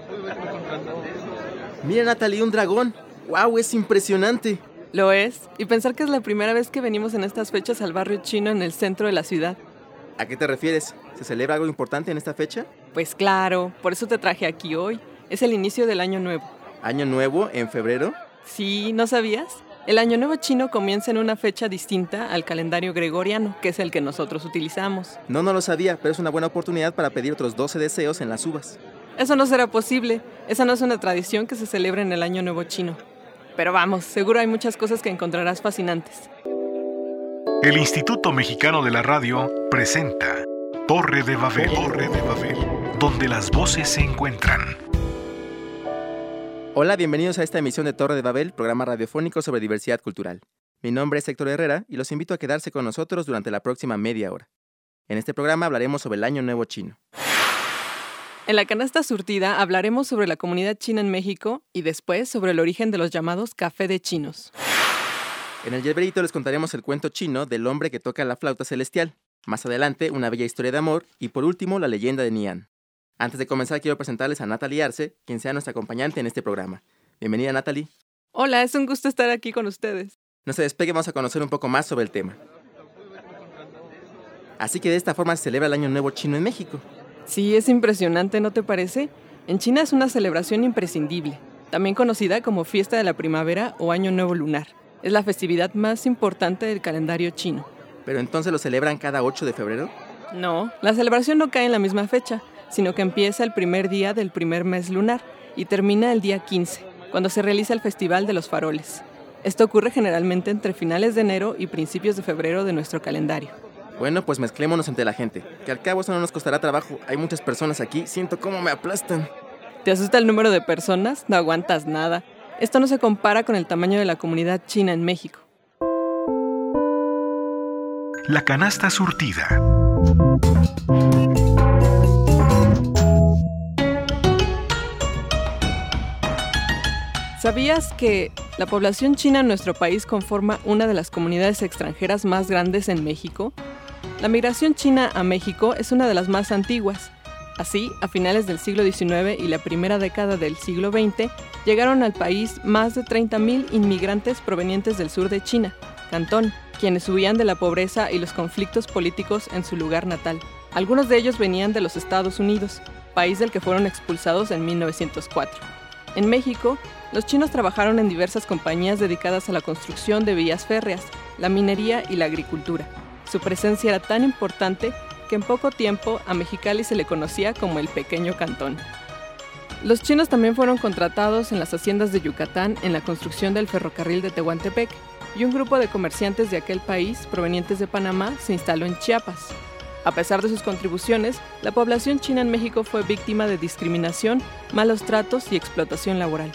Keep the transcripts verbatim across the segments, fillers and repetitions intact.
Mira, Natalie, un dragón. ¡Wow! Es impresionante. Lo es, y pensar que es la primera vez que venimos en estas fechas al barrio chino en el centro de la ciudad. ¿A qué te refieres? ¿Se celebra algo importante en esta fecha? Pues claro, por eso te traje aquí hoy. Es el inicio del Año Nuevo. ¿Año Nuevo en febrero? Sí, ¿no sabías? El Año Nuevo chino comienza en una fecha distinta al calendario gregoriano, que es el que nosotros utilizamos. No, no lo sabía, pero es una buena oportunidad para pedir otros doce deseos en las uvas. Eso no será posible. Esa no es una tradición que se celebra en el Año Nuevo chino. Pero vamos, seguro hay muchas cosas que encontrarás fascinantes. El Instituto Mexicano de la Radio presenta Torre de Babel, Torre de Babel, donde las voces se encuentran. Hola, bienvenidos a esta emisión de Torre de Babel, programa radiofónico sobre diversidad cultural. Mi nombre es Héctor Herrera y los invito a quedarse con nosotros durante la próxima media hora. En este programa hablaremos sobre el Año Nuevo chino. En la canasta surtida hablaremos sobre la comunidad china en México y después sobre el origen de los llamados café de chinos. En el Yerberito les contaremos el cuento chino del hombre que toca la flauta celestial. Más adelante, una bella historia de amor y por último, la leyenda de Nian. Antes de comenzar, quiero presentarles a Natalie Arce, quien sea nuestra acompañante en este programa. Bienvenida, Natalie. Hola, es un gusto estar aquí con ustedes. No se despegue, vamos a conocer un poco más sobre el tema. Así que de esta forma se celebra el Año Nuevo chino en México. Sí, es impresionante, ¿no te parece? En China es una celebración imprescindible, también conocida como Fiesta de la Primavera o Año Nuevo Lunar. Es la festividad más importante del calendario chino. ¿Pero entonces lo celebran cada ocho de febrero? No, la celebración no cae en la misma fecha, sino que empieza el primer día del primer mes lunar y termina el día quince, cuando se realiza el Festival de los Faroles. Esto ocurre generalmente entre finales de enero y principios de febrero de nuestro calendario. Bueno, pues mezclémonos entre la gente, que al cabo eso no nos costará trabajo. Hay muchas personas aquí, siento cómo me aplastan. ¿Te asusta el número de personas? No aguantas nada. Esto no se compara con el tamaño de la comunidad china en México. La canasta surtida. ¿Sabías que la población china en nuestro país conforma una de las comunidades extranjeras más grandes en México? La migración china a México es una de las más antiguas. Así, a finales del siglo diecinueve y la primera década del siglo veinte, llegaron al país más de treinta mil inmigrantes provenientes del sur de China, Cantón, quienes huían de la pobreza y los conflictos políticos en su lugar natal. Algunos de ellos venían de los Estados Unidos, país del que fueron expulsados en mil novecientos cuatro. En México, los chinos trabajaron en diversas compañías dedicadas a la construcción de vías férreas, la minería y la agricultura. Su presencia era tan importante que en poco tiempo a Mexicali se le conocía como el Pequeño Cantón. Los chinos también fueron contratados en las haciendas de Yucatán en la construcción del ferrocarril de Tehuantepec, y un grupo de comerciantes de aquel país provenientes de Panamá se instaló en Chiapas. A pesar de sus contribuciones, la población china en México fue víctima de discriminación, malos tratos y explotación laboral.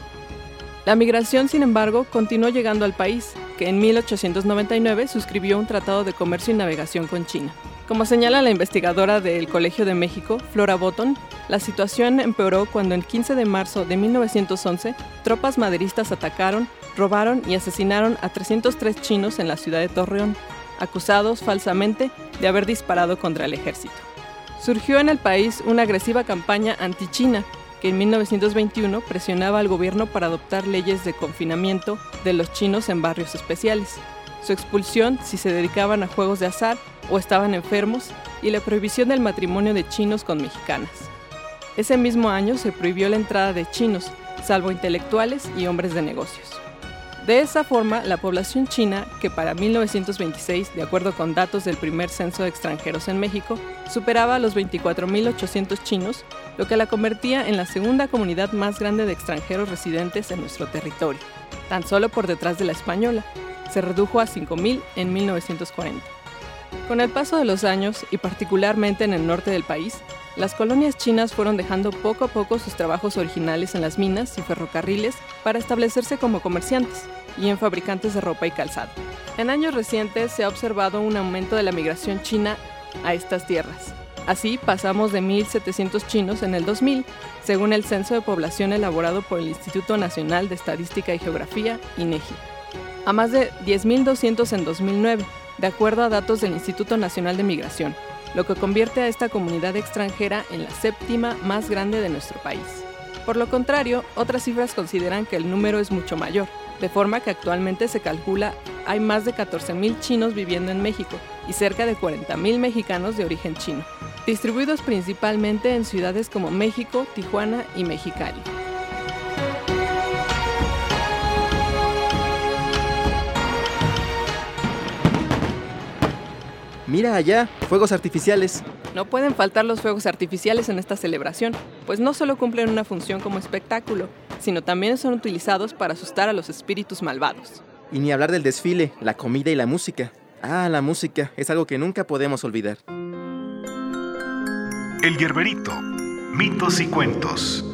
La migración, sin embargo, continuó llegando al país, que en mil ochocientos noventa y nueve suscribió un tratado de comercio y navegación con China. Como señala la investigadora del Colegio de México, Flora Botton, la situación empeoró cuando el quince de marzo de mil novecientos once, tropas maderistas atacaron, robaron y asesinaron a trescientos tres chinos en la ciudad de Torreón, acusados falsamente de haber disparado contra el ejército. Surgió en el país una agresiva campaña anti-China, que en mil novecientos veintiuno presionaba al gobierno para adoptar leyes de confinamiento de los chinos en barrios especiales, su expulsión si se dedicaban a juegos de azar o estaban enfermos y la prohibición del matrimonio de chinos con mexicanas. Ese mismo año se prohibió la entrada de chinos, salvo intelectuales y hombres de negocios. De esa forma, la población china, que para mil novecientos veintiséis, de acuerdo con datos del primer censo de extranjeros en México, superaba a los veinticuatro mil ochocientos chinos, lo que la convertía en la segunda comunidad más grande de extranjeros residentes en nuestro territorio, tan solo por detrás de la española. Se redujo a cinco mil en mil novecientos cuarenta. Con el paso de los años, y particularmente en el norte del país, las colonias chinas fueron dejando poco a poco sus trabajos originales en las minas y ferrocarriles para establecerse como comerciantes y en fabricantes de ropa y calzado. En años recientes se ha observado un aumento de la migración china a estas tierras. Así, pasamos de mil setecientos chinos en el dos mil, según el Censo de Población elaborado por el Instituto Nacional de Estadística y Geografía, INEGI, a más de diez mil doscientos en dos mil nueve, de acuerdo a datos del Instituto Nacional de Migración, lo que convierte a esta comunidad extranjera en la séptima más grande de nuestro país. Por lo contrario, otras cifras consideran que el número es mucho mayor, de forma que actualmente se calcula hay más de catorce mil chinos viviendo en México y cerca de cuarenta mil mexicanos de origen chino, distribuidos principalmente en ciudades como México, Tijuana y Mexicali. Mira allá, fuegos artificiales. No pueden faltar los fuegos artificiales en esta celebración, pues no solo cumplen una función como espectáculo, sino también son utilizados para asustar a los espíritus malvados. Y ni hablar del desfile, la comida y la música. Ah, la música es algo que nunca podemos olvidar. El Gerberito, mitos y cuentos.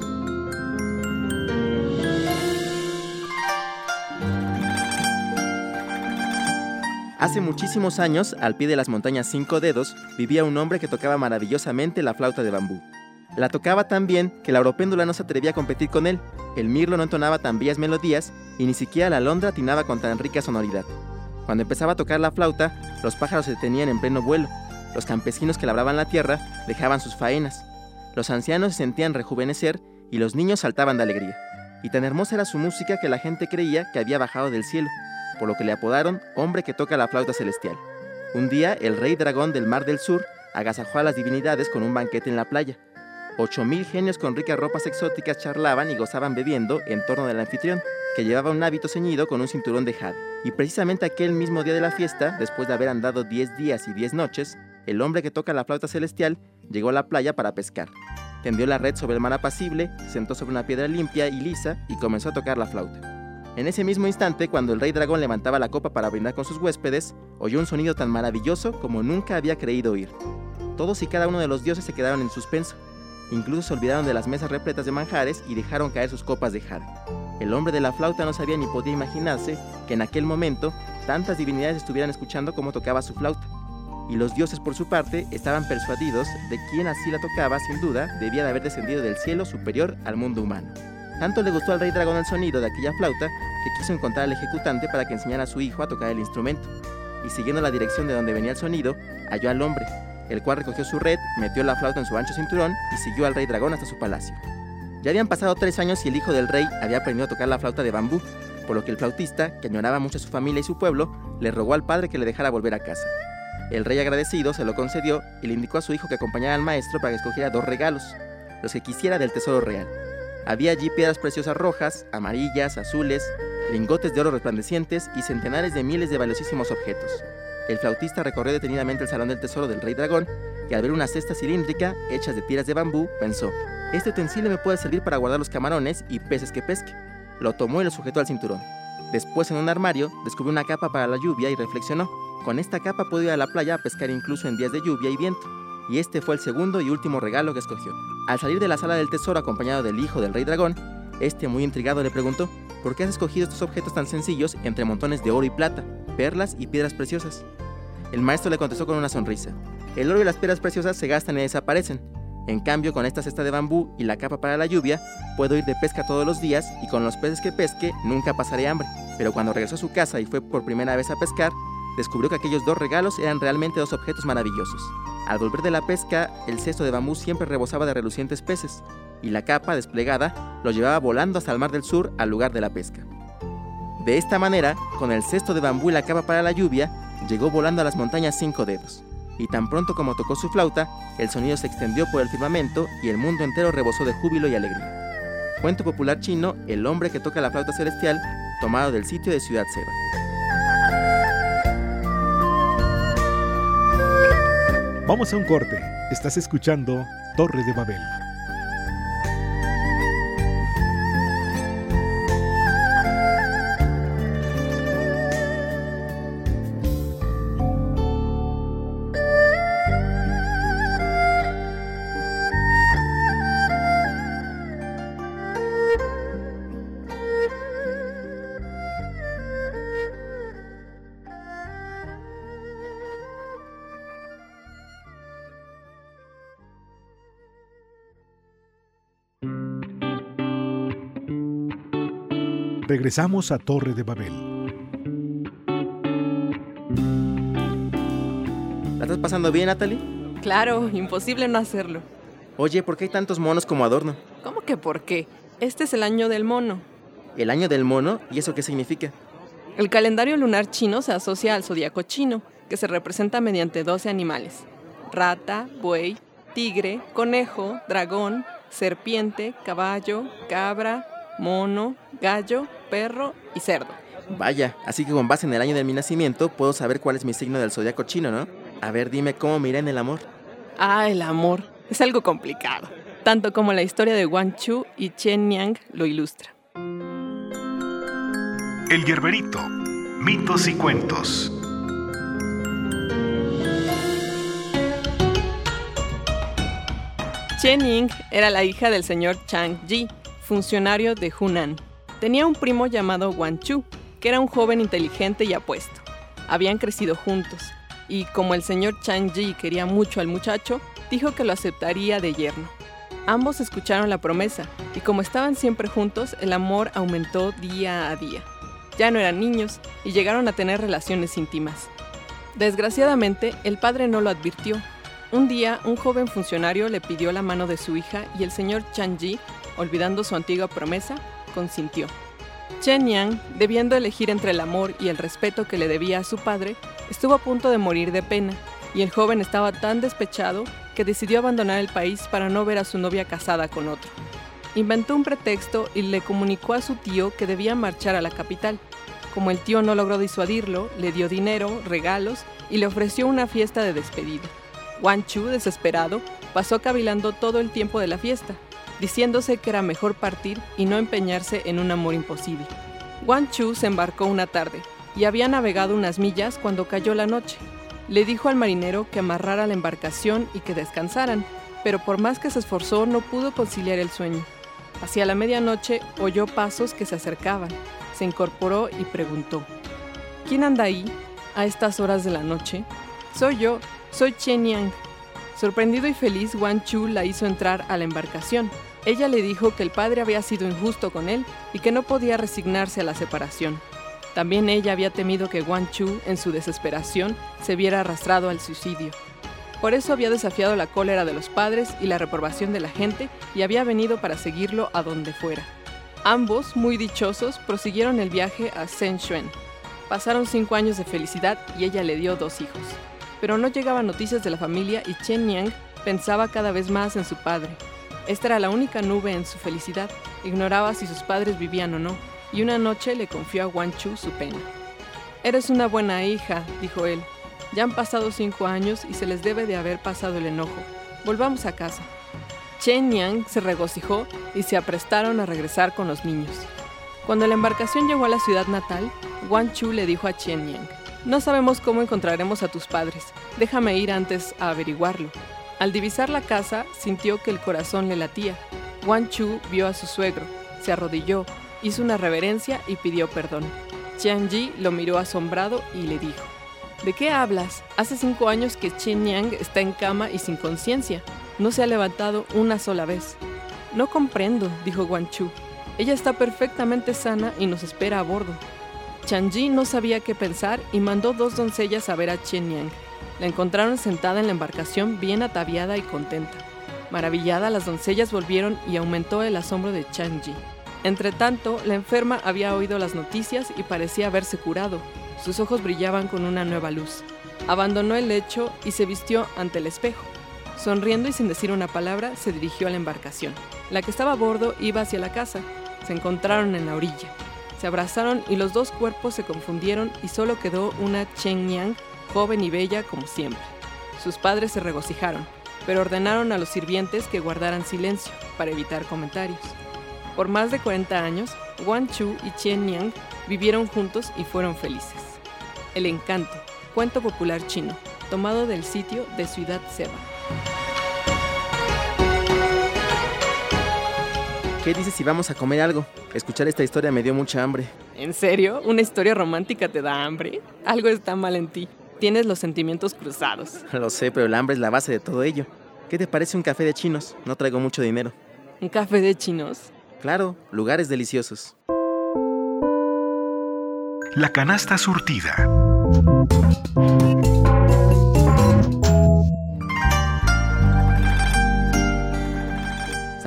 Hace muchísimos años, al pie de las montañas Cinco Dedos, vivía un hombre que tocaba maravillosamente la flauta de bambú. La tocaba tan bien que la oropéndula no se atrevía a competir con él, el mirlo no entonaba tan bellas melodías y ni siquiera la alondra atinaba con tan rica sonoridad. Cuando empezaba a tocar la flauta, los pájaros se detenían en pleno vuelo, los campesinos que labraban la tierra dejaban sus faenas, los ancianos se sentían rejuvenecer y los niños saltaban de alegría. Y tan hermosa era su música que la gente creía que había bajado del cielo, por lo que le apodaron hombre que toca la flauta celestial. Un día, el rey dragón del Mar del Sur agasajó a las divinidades con un banquete en la playa. Ocho mil genios con ricas ropas exóticas charlaban y gozaban bebiendo en torno del anfitrión, que llevaba un hábito ceñido con un cinturón de jade. Y precisamente aquel mismo día de la fiesta, después de haber andado diez días y diez noches, el hombre que toca la flauta celestial llegó a la playa para pescar. Tendió la red sobre el mar apacible, se sentó sobre una piedra limpia y lisa y comenzó a tocar la flauta. En ese mismo instante, cuando el rey dragón levantaba la copa para brindar con sus huéspedes, oyó un sonido tan maravilloso como nunca había creído oír. Todos y cada uno de los dioses se quedaron en suspenso. Incluso se olvidaron de las mesas repletas de manjares y dejaron caer sus copas de jade. El hombre de la flauta no sabía ni podía imaginarse que en aquel momento tantas divinidades estuvieran escuchando cómo tocaba su flauta. Y los dioses, por su parte, estaban persuadidos de quien así la tocaba, sin duda, debía de haber descendido del cielo superior al mundo humano. Tanto le gustó al rey dragón el sonido de aquella flauta que quiso encontrar al ejecutante para que enseñara a su hijo a tocar el instrumento. Y siguiendo la dirección de donde venía el sonido, halló al hombre, el cual recogió su red, metió la flauta en su ancho cinturón y siguió al rey dragón hasta su palacio. Ya habían pasado tres años y el hijo del rey había aprendido a tocar la flauta de bambú, por lo que el flautista, que añoraba mucho a su familia y su pueblo, le rogó al padre que le dejara volver a casa. El rey, agradecido, se lo concedió y le indicó a su hijo que acompañara al maestro para que escogiera dos regalos, los que quisiera del tesoro real. Había allí piedras preciosas rojas, amarillas, azules, lingotes de oro resplandecientes y centenares de miles de valiosísimos objetos. El flautista recorrió detenidamente el salón del tesoro del rey dragón y al ver una cesta cilíndrica hecha de tiras de bambú, pensó: este utensilio me puede servir para guardar los camarones y peces que pesque. Lo tomó y lo sujetó al cinturón. Después, en un armario, descubrió una capa para la lluvia y reflexionó: con esta capa puedo ir a la playa a pescar incluso en días de lluvia y viento. Y este fue el segundo y último regalo que escogió. Al salir de la sala del tesoro acompañado del hijo del rey dragón, este, muy intrigado, le preguntó: ¿por qué has escogido estos objetos tan sencillos entre montones de oro y plata, perlas y piedras preciosas? El maestro le contestó con una sonrisa: el oro y las piedras preciosas se gastan y desaparecen. En cambio, con esta cesta de bambú y la capa para la lluvia, puedo ir de pesca todos los días y con los peces que pesque nunca pasaré hambre. Pero cuando regresó a su casa y fue por primera vez a pescar, descubrió que aquellos dos regalos eran realmente dos objetos maravillosos. Al volver de la pesca, el cesto de bambú siempre rebosaba de relucientes peces, y la capa, desplegada, lo llevaba volando hasta el Mar del Sur, al lugar de la pesca. De esta manera, con el cesto de bambú y la capa para la lluvia, llegó volando a las montañas Cinco Dedos. Y tan pronto como tocó su flauta, el sonido se extendió por el firmamento y el mundo entero rebosó de júbilo y alegría. Cuento popular chino, El hombre que toca la flauta celestial, tomado del sitio de Ciudad Seba. Vamos a un corte. Estás escuchando Torre de Babel. Regresamos a Torre de Babel. ¿La estás pasando bien, Natalie? Claro, imposible no hacerlo. Oye, ¿por qué hay tantos monos como adorno? ¿Cómo que por qué. Este es el año del mono. ¿El año del mono? ¿Y eso qué significa? El calendario lunar chino se asocia al zodiaco chino, que se representa mediante doce animales: rata, buey, tigre, conejo, dragón, serpiente, caballo, cabra, mono, gallo, perro y cerdo. Vaya, así que con base en el año de mi nacimiento puedo saber cuál es mi signo del zodiaco chino, ¿no? A ver, dime cómo me irá en el amor. Ah, el amor. Es algo complicado, tanto como la historia de Guan Chu y Chen Niang lo ilustra. El Gerberito, mitos y cuentos. Chen Ying era la hija del señor Chang Ji, funcionario de Hunan. Tenía un primo llamado Guan Chu, que era un joven inteligente y apuesto. Habían crecido juntos, y como el señor Chang Ji quería mucho al muchacho, dijo que lo aceptaría de yerno. Ambos escucharon la promesa, y como estaban siempre juntos, el amor aumentó día a día. Ya no eran niños, y llegaron a tener relaciones íntimas. Desgraciadamente, el padre no lo advirtió. Un día, un joven funcionario le pidió la mano de su hija, y el señor Chang Ji, olvidando su antigua promesa, consintió. Chen Niang, debiendo elegir entre el amor y el respeto que le debía a su padre, estuvo a punto de morir de pena, y el joven estaba tan despechado que decidió abandonar el país para no ver a su novia casada con otro. Inventó un pretexto y le comunicó a su tío que debía marchar a la capital. Como el tío no logró disuadirlo, le dio dinero, regalos y le ofreció una fiesta de despedida. Guan Chu, desesperado, pasó cavilando todo el tiempo de la fiesta, diciéndose que era mejor partir y no empeñarse en un amor imposible. Guan Chu se embarcó una tarde y había navegado unas millas cuando cayó la noche. Le dijo al marinero que amarrara la embarcación y que descansaran, pero por más que se esforzó no pudo conciliar el sueño. Hacia la medianoche oyó pasos que se acercaban. Se incorporó y preguntó: ¿Quién anda ahí a estas horas de la noche? Soy yo, soy Chen Niang. Sorprendido y feliz, Guan Chu la hizo entrar a la embarcación. Ella le dijo que el padre había sido injusto con él y que no podía resignarse a la separación. También ella había temido que Guan Chu, en su desesperación, se viera arrastrado al suicidio. Por eso había desafiado la cólera de los padres y la reprobación de la gente y había venido para seguirlo a donde fuera. Ambos, muy dichosos, prosiguieron el viaje a Shenzhen. Pasaron cinco años de felicidad y ella le dio dos hijos. Pero no llegaban noticias de la familia y Chen Niang pensaba cada vez más en su padre. Esta era la única nube en su felicidad. Ignoraba si sus padres vivían o no, y una noche le confió a Guan Chu su pena. «Eres una buena hija», dijo él. «Ya han pasado cinco años y se les debe de haber pasado el enojo. Volvamos a casa». Chen Niang se regocijó y se aprestaron a regresar con los niños. Cuando la embarcación llegó a la ciudad natal, Guan Chu le dijo a Chen Niang: «No sabemos cómo encontraremos a tus padres. Déjame ir antes a averiguarlo». Al divisar la casa, sintió que el corazón le latía. Guan Chu vio a su suegro, se arrodilló, hizo una reverencia y pidió perdón. Chen Ji lo miró asombrado y le dijo: «¿De qué hablas? Hace cinco años que Chen Niang está en cama y sin conciencia. No se ha levantado una sola vez». «No comprendo», dijo Guan Chu. «Ella está perfectamente sana y nos espera a bordo». Chen Ji no sabía qué pensar y mandó dos doncellas a ver a Chen Niang. La encontraron sentada en la embarcación bien ataviada y contenta. Maravillada, las doncellas volvieron y aumentó el asombro de Chen Ji. Entretanto, la enferma había oído las noticias y parecía haberse curado. Sus ojos brillaban con una nueva luz. Abandonó el lecho y se vistió ante el espejo. Sonriendo y sin decir una palabra, se dirigió a la embarcación. La que estaba a bordo iba hacia la casa. Se encontraron en la orilla. Se abrazaron y los dos cuerpos se confundieron y solo quedó una Chen Niang, joven y bella como siempre. Sus padres se regocijaron, pero ordenaron a los sirvientes que guardaran silencio para evitar comentarios. Por más de cuarenta años, Guan Chu y Chen Niang vivieron juntos y fueron felices. El encanto, cuento popular chino, tomado del sitio de Ciudad Seba. ¿Qué dices si vamos a comer algo? Escuchar esta historia me dio mucha hambre. ¿En serio? ¿Una historia romántica te da hambre? Algo está mal en ti. Tienes los sentimientos cruzados. Lo sé, pero el hambre es la base de todo ello. ¿Qué te parece un café de chinos? No traigo mucho dinero. ¿Un café de chinos? Claro, lugares deliciosos. La canasta surtida.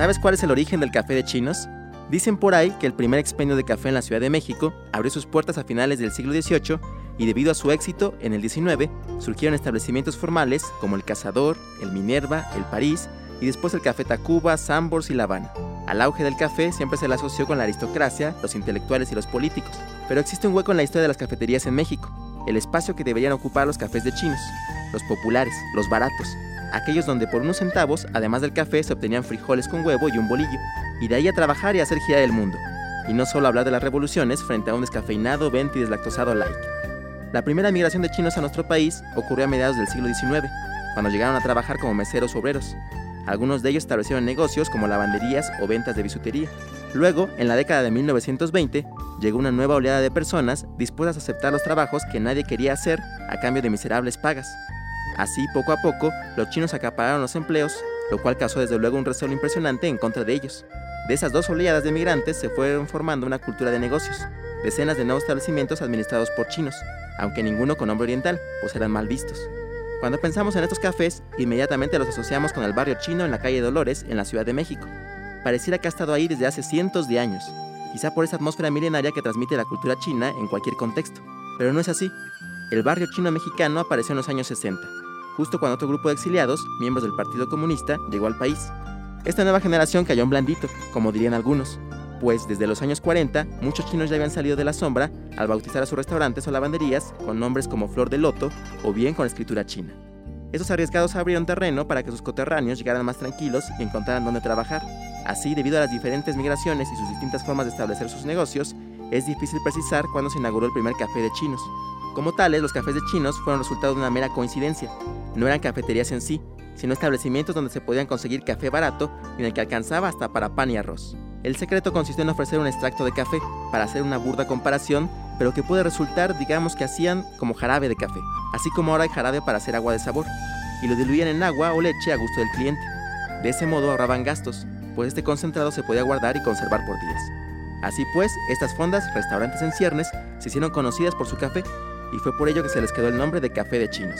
¿Sabes cuál es el origen del café de chinos? Dicen por ahí que el primer expendio de café en la Ciudad de México abrió sus puertas a finales del siglo dieciocho y debido a su éxito, en el diecinueve, surgieron establecimientos formales como el Cazador, el Minerva, el París y después el Café Tacuba, Sambors y La Habana. Al auge del café siempre se le asoció con la aristocracia, los intelectuales y los políticos, pero existe un hueco en la historia de las cafeterías en México, el espacio que deberían ocupar los cafés de chinos, los populares, los baratos, aquellos donde por unos centavos, además del café, se obtenían frijoles con huevo y un bolillo, y de ahí a trabajar y hacer girar el mundo, y no solo hablar de las revoluciones frente a un descafeinado, venti y deslactosado light. La primera migración de chinos a nuestro país ocurrió a mediados del siglo diecinueve, cuando llegaron a trabajar como meseros obreros. Algunos de ellos establecieron negocios como lavanderías o ventas de bisutería. Luego, en la década de mil novecientos veinte, llegó una nueva oleada de personas dispuestas a aceptar los trabajos que nadie quería hacer a cambio de miserables pagas. Así, poco a poco, los chinos acapararon los empleos, lo cual causó desde luego un recelo impresionante en contra de ellos. De esas dos oleadas de migrantes se fueron formando una cultura de negocios, decenas de nuevos establecimientos administrados por chinos, aunque ninguno con nombre oriental, pues eran mal vistos. Cuando pensamos en estos cafés, inmediatamente los asociamos con el barrio chino en la calle Dolores, en la Ciudad de México. Pareciera que ha estado ahí desde hace cientos de años, quizá por esa atmósfera milenaria que transmite la cultura china en cualquier contexto. Pero no es así. El barrio chino mexicano apareció en los años sesenta, justo cuando otro grupo de exiliados, miembros del Partido Comunista, llegó al país. Esta nueva generación cayó en blandito, como dirían algunos, pues desde los años cuarenta, muchos chinos ya habían salido de la sombra al bautizar a sus restaurantes o lavanderías con nombres como Flor de Loto o bien con escritura china. Estos arriesgados abrieron terreno para que sus coterráneos llegaran más tranquilos y encontraran dónde trabajar. Así, debido a las diferentes migraciones y sus distintas formas de establecer sus negocios, es difícil precisar cuándo se inauguró el primer café de chinos. Como tales, los cafés de chinos fueron resultado de una mera coincidencia. No eran cafeterías en sí, sino establecimientos donde se podían conseguir café barato y en el que alcanzaba hasta para pan y arroz. El secreto consistió en ofrecer un extracto de café, para hacer una burda comparación, pero que puede resultar, digamos que hacían como jarabe de café, así como ahora hay jarabe para hacer agua de sabor, y lo diluían en agua o leche a gusto del cliente. De ese modo ahorraban gastos, pues este concentrado se podía guardar y conservar por días. Así pues, estas fondas, restaurantes en ciernes, se hicieron conocidas por su café, y fue por ello que se les quedó el nombre de café de chinos.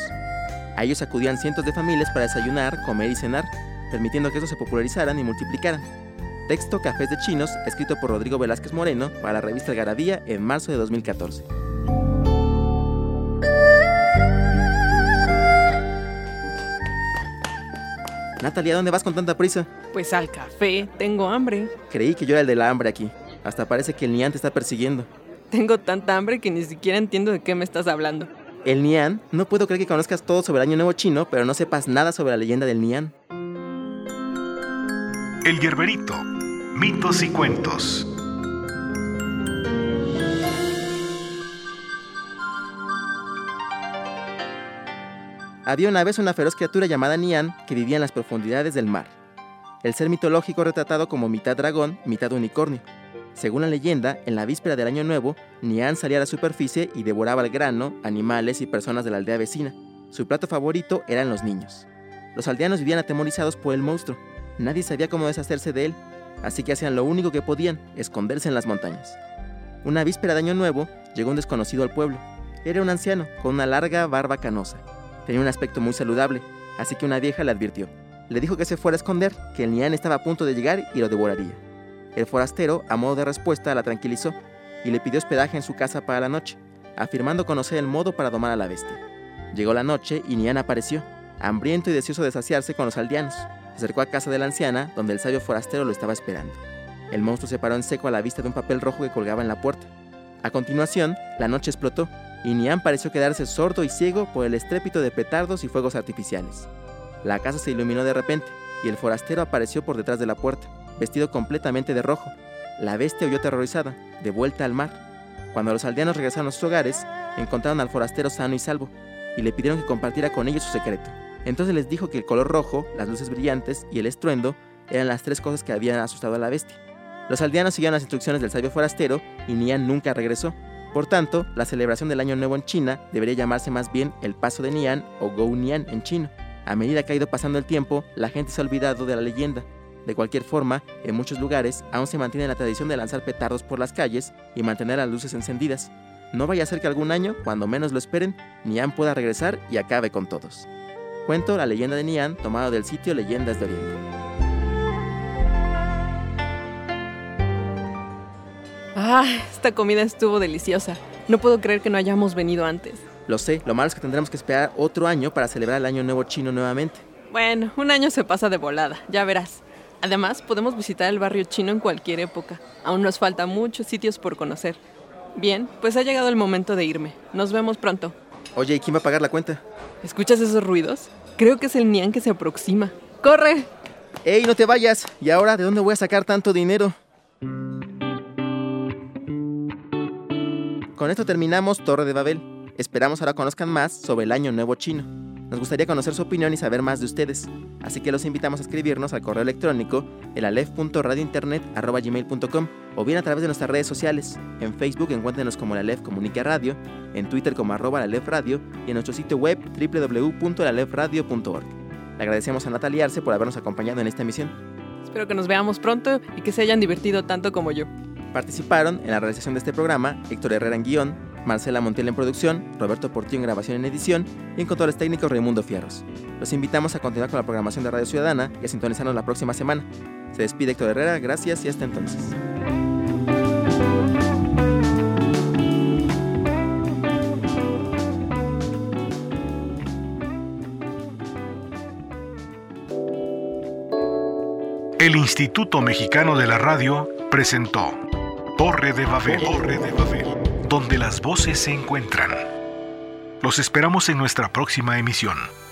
A ellos acudían cientos de familias para desayunar, comer y cenar, permitiendo que estos se popularizaran y multiplicaran. Texto Cafés de Chinos, escrito por Rodrigo Velázquez Moreno para la revista Algarabía en marzo de dos mil catorce. Natalia, ¿a dónde vas con tanta prisa? Pues al café, tengo hambre. Creí que yo era el de la hambre aquí. Hasta parece que el Nian te está persiguiendo. Tengo tanta hambre que ni siquiera entiendo de qué me estás hablando. ¿El Nian? No puedo creer que conozcas todo sobre el Año Nuevo chino, pero no sepas nada sobre la leyenda del Nian. El Yerberito, mitos y cuentos. Había una vez una feroz criatura llamada Nian que vivía en las profundidades del mar. El ser mitológico retratado como mitad dragón, mitad unicornio. Según la leyenda, en la víspera del Año Nuevo, Nian salía a la superficie y devoraba el grano, animales y personas de la aldea vecina. Su plato favorito eran los niños. Los aldeanos vivían atemorizados por el monstruo. Nadie sabía cómo deshacerse de él, así que hacían lo único que podían, esconderse en las montañas. Una víspera de Año Nuevo, llegó un desconocido al pueblo. Era un anciano, con una larga barba canosa. Tenía un aspecto muy saludable, así que una vieja le advirtió. Le dijo que se fuera a esconder, que el Nian estaba a punto de llegar y lo devoraría. El forastero, a modo de respuesta, la tranquilizó y le pidió hospedaje en su casa para la noche, afirmando conocer el modo para domar a la bestia. Llegó la noche y Nian apareció, hambriento y deseoso de saciarse con los aldeanos. Se acercó a casa de la anciana, donde el sabio forastero lo estaba esperando. El monstruo se paró en seco a la vista de un papel rojo que colgaba en la puerta. A continuación, la noche explotó, y Nian pareció quedarse sordo y ciego por el estrépito de petardos y fuegos artificiales. La casa se iluminó de repente, y el forastero apareció por detrás de la puerta, vestido completamente de rojo. La bestia huyó aterrorizada, de vuelta al mar. Cuando los aldeanos regresaron a sus hogares, encontraron al forastero sano y salvo, y le pidieron que compartiera con ellos su secreto. Entonces les dijo que el color rojo, las luces brillantes y el estruendo eran las tres cosas que habían asustado a la bestia. Los aldeanos siguieron las instrucciones del sabio forastero y Nian nunca regresó. Por tanto, la celebración del Año Nuevo en China debería llamarse más bien el Paso de Nian o Gou Nian en chino. A medida que ha ido pasando el tiempo, la gente se ha olvidado de la leyenda. De cualquier forma, en muchos lugares aún se mantiene la tradición de lanzar petardos por las calles y mantener las luces encendidas. No vaya a ser que algún año, cuando menos lo esperen, Nian pueda regresar y acabe con todos. Cuento La leyenda de Nian, tomado del sitio Leyendas de Oriente. Ah, esta comida estuvo deliciosa. No puedo creer que no hayamos venido antes. Lo sé, lo malo es que tendremos que esperar otro año para celebrar el Año Nuevo Chino nuevamente. Bueno, un año se pasa de volada, ya verás. Además, podemos visitar el barrio chino en cualquier época. Aún nos faltan muchos sitios por conocer. Bien, pues ha llegado el momento de irme. Nos vemos pronto. Oye, ¿y quién va a pagar la cuenta? ¿Escuchas esos ruidos? Creo que es el Nian que se aproxima. ¡Corre! ¡Ey, no te vayas! ¿Y ahora de dónde voy a sacar tanto dinero? Con esto terminamos Torre de Babel. Esperamos ahora conozcan más sobre el Año Nuevo Chino. Nos gustaría conocer su opinión y saber más de ustedes. Así que los invitamos a escribirnos al correo electrónico el alef punto radio internet arroba gmail punto com o bien a través de nuestras redes sociales. En Facebook encuéntrenos como la Alef Comunica Radio, en Twitter como arroba la Alef Radio y en nuestro sitio web doble u doble u doble u punto la alef radio punto org. Le agradecemos a Natalia Arce por habernos acompañado en esta emisión. Espero que nos veamos pronto y que se hayan divertido tanto como yo. Participaron en la realización de este programa Héctor Herrera en guión, Marcela Montiel en producción, Roberto Portillo en grabación y en edición y en controles técnicos Raimundo Fierros. Los invitamos a continuar con la programación de Radio Ciudadana y a sintonizarnos la próxima semana. Se despide Héctor Herrera, gracias y hasta entonces. El Instituto Mexicano de la Radio presentó Torre de Babel, Torre de Babel, donde las voces se encuentran. Los esperamos en nuestra próxima emisión.